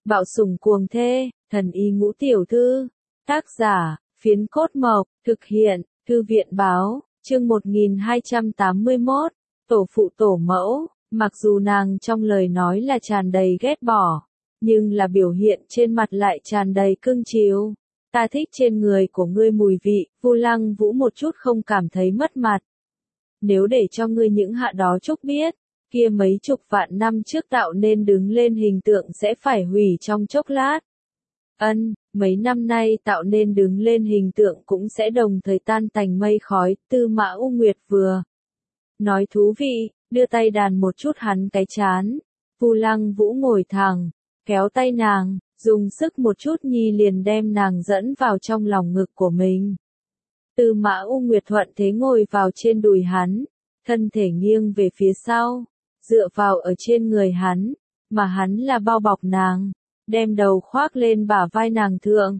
Bạo sủng cuồng thê, thần y ngũ tiểu thư. Tác giả, Phiến Cốt Mộc, thực hiện, Thư viện báo, chương 1281, tổ phụ tổ mẫu, mặc dù nàng trong lời nói là tràn đầy ghét bỏ, nhưng là biểu hiện trên mặt lại tràn đầy cưng chiều. Ta thích trên người của ngươi mùi vị, Vu Lăng Vũ một chút không cảm thấy mất mặt. Nếu để cho ngươi những hạ đó chúc biết, kia mấy chục vạn năm trước tạo nên đứng lên hình tượng sẽ phải hủy trong chốc lát. Mấy năm nay tạo nên đứng lên hình tượng cũng sẽ đồng thời tan tành mây khói, Tư Mã U Nguyệt vừa nói thú vị, đưa tay đàn một chút hắn cái chán. Vu Lăng Vũ ngồi thẳng, kéo tay nàng, dùng sức một chút nhi liền đem nàng dẫn vào trong lòng ngực của mình. Tư Mã U Nguyệt thuận thế ngồi vào trên đùi hắn, thân thể nghiêng về phía sau, dựa vào ở trên người hắn, mà hắn là bao bọc nàng, đem đầu khoác lên bả vai nàng thượng.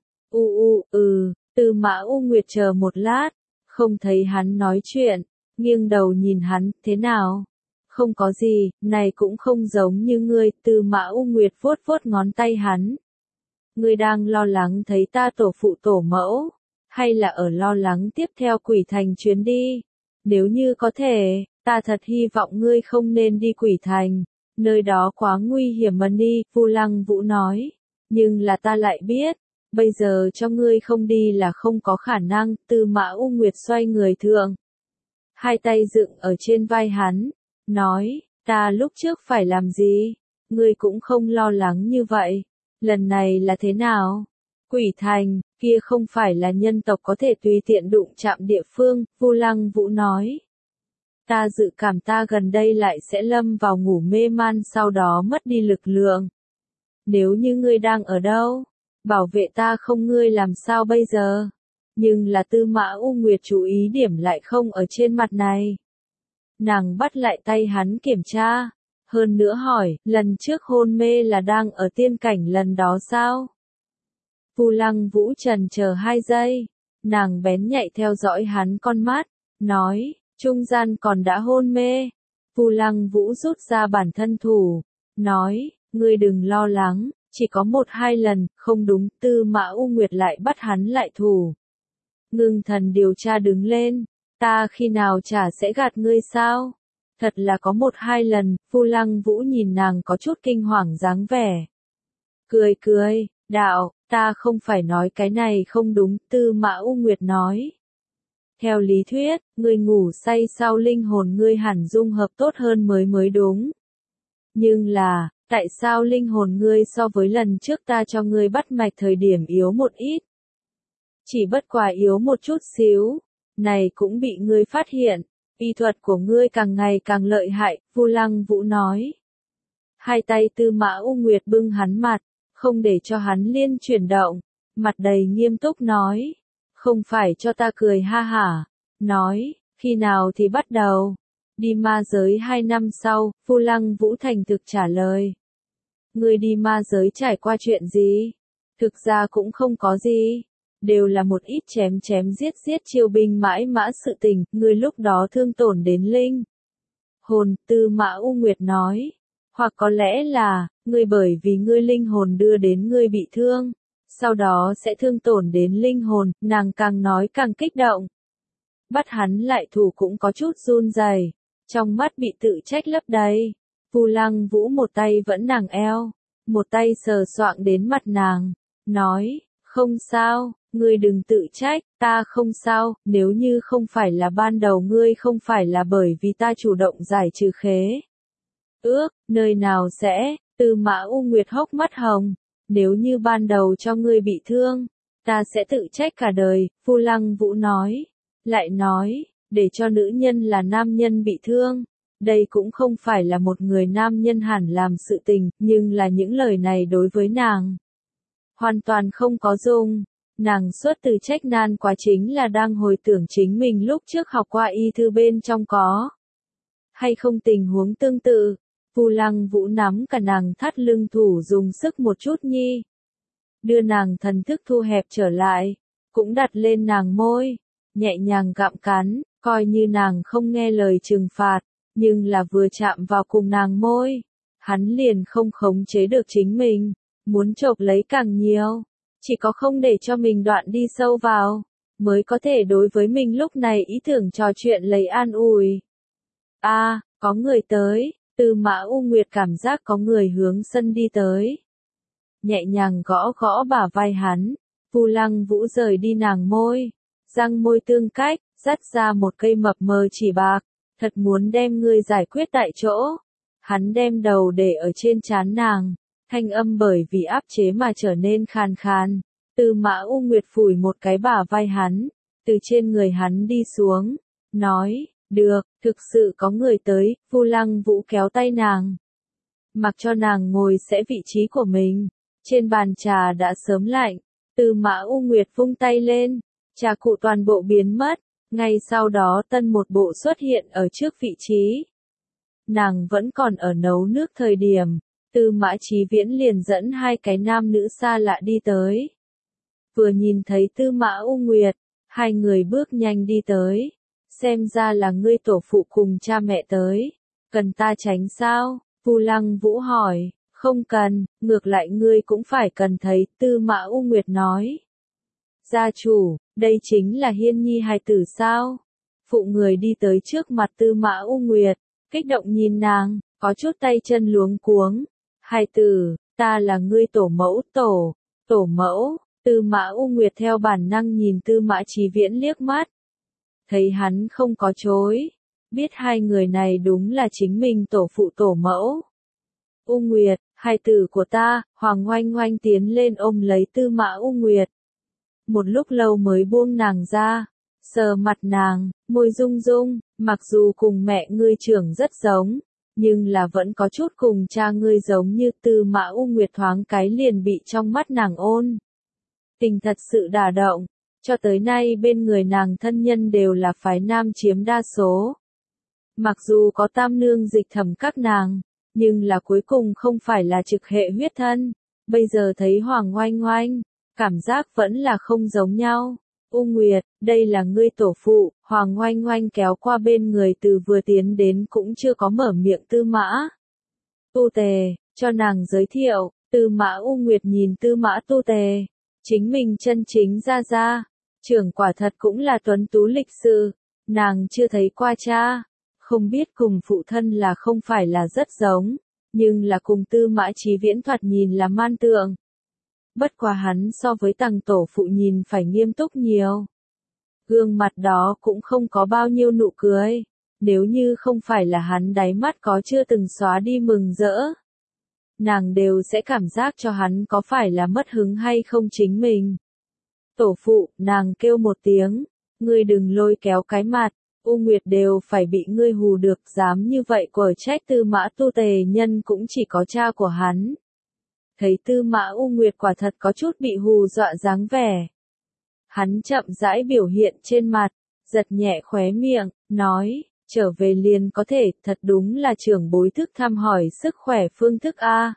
Tư Mã U Nguyệt chờ một lát, không thấy hắn nói chuyện, nghiêng đầu nhìn hắn, thế nào? Không có gì, này cũng không giống như ngươi. Tư Mã U Nguyệt vuốt vuốt ngón tay hắn. Ngươi đang lo lắng thấy ta tổ phụ tổ mẫu, hay là ở lo lắng tiếp theo Quỷ Thành chuyến đi? Nếu như có thể, ta thật hy vọng ngươi không nên đi Quỷ Thành, nơi đó quá nguy hiểm mà đi, Vu Lăng Vũ nói. Nhưng là ta lại biết, bây giờ cho ngươi không đi là không có khả năng. Tư Mã U Nguyệt xoay người thượng, hai tay dựng ở trên vai hắn, nói, ta lúc trước phải làm gì? Ngươi cũng không lo lắng như vậy. Lần này là thế nào? Quỷ Thành, kia không phải là nhân tộc có thể tùy tiện đụng chạm địa phương, Vu Lăng Vũ nói. Ta dự cảm ta gần đây lại sẽ lâm vào ngủ mê man, sau đó mất đi lực lượng. Nếu như ngươi đang ở đâu, bảo vệ ta không, ngươi làm sao bây giờ? Nhưng là Tư Mã U Nguyệt chú ý điểm lại không ở trên mặt này. Nàng bắt lại tay hắn kiểm tra, hơn nữa hỏi, lần trước hôn mê là đang ở tiên cảnh lần đó sao? Vu Lăng Vũ trần chờ 2 giây, nàng bén nhạy theo dõi hắn con mắt, nói, trung gian còn đã hôn mê. Vu Lăng Vũ rút ra bản thân thủ, nói, ngươi đừng lo lắng, chỉ có 1-2 lần, không đúng. Tư Mã U Nguyệt lại bắt hắn lại thủ. Ngưng thần điều tra đứng lên, ta khi nào chả sẽ gạt ngươi sao? Thật là có 1-2 lần. Vu Lăng Vũ nhìn nàng có chút kinh hoàng dáng vẻ. Cười, đạo, ta không phải nói cái này không đúng, Tư Mã U Nguyệt nói. Theo lý thuyết, ngươi ngủ say sau linh hồn ngươi hẳn dung hợp tốt hơn mới đúng. Nhưng là, tại sao linh hồn ngươi so với lần trước ta cho ngươi bắt mạch thời điểm yếu một ít? Chỉ bất quá yếu một chút xíu, này cũng bị ngươi phát hiện, y thuật của ngươi càng ngày càng lợi hại, Vu Lăng Vũ nói. Hai tay Tư Mã U Nguyệt bưng hắn mặt, không để cho hắn liên chuyển động, mặt đầy nghiêm túc nói, không phải cho ta cười ha hả, nói, khi nào thì bắt đầu? Đi ma giới 2 năm sau, Vu Lăng Vũ thành thực trả lời. Ngươi đi ma giới trải qua chuyện gì? Thực ra cũng không có gì, đều là một ít chém giết chiêu binh mãi mã sự tình, ngươi lúc đó thương tổn đến linh hồn. Tư Mã U Nguyệt nói, hoặc có lẽ là, ngươi bởi vì ngươi linh hồn đưa đến ngươi bị thương, sau đó sẽ thương tổn đến linh hồn. Nàng càng nói càng kích động, bắt hắn lại thủ cũng có chút run rẩy, trong mắt bị tự trách lấp đầy. Vu Lăng Vũ một tay vẫn nàng eo, một tay sờ soạng đến mặt nàng, nói, không sao, ngươi đừng tự trách, ta không sao. Nếu như không phải là ban đầu ngươi không phải là bởi vì ta chủ động giải trừ khế ước, nơi nào sẽ? Tư Mã U Nguyệt hốc mắt hồng, nếu như ban đầu cho ngươi bị thương, ta sẽ tự trách cả đời. Vu Lăng Vũ nói, lại nói, để cho nữ nhân là nam nhân bị thương, đây cũng không phải là một người nam nhân hẳn làm sự tình, nhưng là những lời này đối với nàng hoàn toàn không có dùng. Nàng xuất từ trách nan quá chính là đang hồi tưởng chính mình lúc trước học qua y thư bên trong có hay không tình huống tương tự. Vu Lăng Vũ nắm cả nàng thắt lưng thủ dùng sức một chút nhi, đưa nàng thần thức thu hẹp trở lại, cũng đặt lên nàng môi, nhẹ nhàng gặm cắn, coi như nàng không nghe lời trừng phạt, nhưng là vừa chạm vào cùng nàng môi, hắn liền không khống chế được chính mình, muốn chộp lấy càng nhiều, chỉ có không để cho mình đoạn đi sâu vào, mới có thể đối với mình lúc này ý tưởng trò chuyện lấy an ủi. Có người tới, Tư Mã U Nguyệt cảm giác có người hướng sân đi tới. Nhẹ nhàng gõ gõ bả vai hắn, Vu Lăng Vũ rời đi nàng môi, răng môi tương cách, dắt ra một cây mập mờ chỉ bạc, thật muốn đem ngươi giải quyết tại chỗ. Hắn đem đầu để ở trên trán nàng, thanh âm bởi vì áp chế mà trở nên khàn khàn. Tư Mã U Nguyệt phủi một cái bả vai hắn, từ trên người hắn đi xuống, nói, được, thực sự có người tới. Vu Lăng Vũ kéo tay nàng, mặc cho nàng ngồi sẽ vị trí của mình. Trên bàn trà đã sớm lạnh, Tư Mã U Nguyệt vung tay lên, trà cụ toàn bộ biến mất, ngay sau đó tân một bộ xuất hiện ở trước vị trí. Nàng vẫn còn ở nấu nước thời điểm, Tư Mã Chí Viễn liền dẫn hai cái nam nữ xa lạ đi tới. Vừa nhìn thấy Tư Mã U Nguyệt, hai người bước nhanh đi tới, xem ra là ngươi tổ phụ cùng cha mẹ tới, cần ta tránh sao? Vu Lăng Vũ hỏi. Không cần, ngược lại ngươi cũng phải cần thấy, Tư Mã U Nguyệt nói. Gia chủ, đây chính là Hiên Nhi hài tử sao? Phụ người đi tới trước mặt Tư Mã U Nguyệt, kích động nhìn nàng, có chút tay chân luống cuống. Hài tử, ta là ngươi tổ mẫu, tổ mẫu. Tư Mã U Nguyệt theo bản năng nhìn Tư Mã Chí Viễn liếc mắt. Thấy hắn không có chối, biết hai người này đúng là chính mình tổ phụ tổ mẫu. U Nguyệt, hài tử của ta. Hoàng Oanh Oanh tiến lên ôm lấy Tư Mã U Nguyệt. Một lúc lâu mới buông nàng ra, sờ mặt nàng, môi rung rung, mặc dù cùng mẹ ngươi trưởng rất giống, nhưng là vẫn có chút cùng cha ngươi giống như. Tư Mã U Nguyệt thoáng cái liền bị trong mắt nàng ôn tình thật sự đả động, cho tới nay bên người nàng thân nhân đều là phái nam chiếm đa số. Mặc dù có tam nương dịch thẩm các nàng, nhưng là cuối cùng không phải là trực hệ huyết thân, bây giờ thấy Hoàng Oanh Oanh, cảm giác vẫn là không giống nhau. U Nguyệt, đây là ngươi tổ phụ. Hoàng Oanh Oanh kéo qua bên người từ vừa tiến đến cũng chưa có mở miệng Tư Mã Tu Tề, cho nàng giới thiệu. Tư Mã U Nguyệt nhìn Tư Mã Tu Tề, chính mình chân chính ra ra, trưởng quả thật cũng là tuấn tú lịch sự, nàng chưa thấy qua cha, không biết cùng phụ thân là không phải là rất giống, nhưng là cùng Tư Mã Chí Viễn thoạt nhìn là man tượng. Bất quá hắn so với Tằng tổ phụ nhìn phải nghiêm túc nhiều. Gương mặt đó cũng không có bao nhiêu nụ cười, nếu như không phải là hắn đáy mắt có chưa từng xóa đi mừng rỡ, nàng đều sẽ cảm giác cho hắn có phải là mất hứng hay không chính mình. Tổ phụ, nàng kêu một tiếng, ngươi đừng lôi kéo cái mặt, U Nguyệt đều phải bị ngươi hù được, dám như vậy quở trách Tư Mã Tu Tề nhân cũng chỉ có cha của hắn. Thấy Tư Mã U Nguyệt quả thật có chút bị hù dọa dáng vẻ. Hắn chậm rãi biểu hiện trên mặt, giật nhẹ khóe miệng, nói, trở về liền có thể, thật đúng là trưởng bối thức thăm hỏi sức khỏe phương thức a.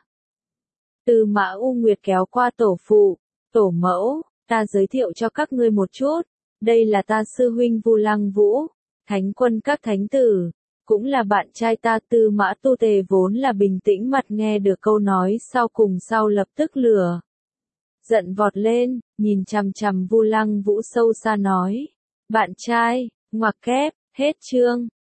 Tư Mã U Nguyệt kéo qua tổ phụ, tổ mẫu, ta giới thiệu cho các ngươi một chút, đây là ta sư huynh Vu Lăng Vũ, thánh quân các thánh tử, cũng là bạn trai ta. Tư Mã Tu Tề vốn là bình tĩnh mặt nghe được câu nói sau cùng sau lập tức lửa giận vọt lên, nhìn chằm chằm Vu Lăng Vũ sâu xa nói, bạn trai, ngoặc kép, hết chương.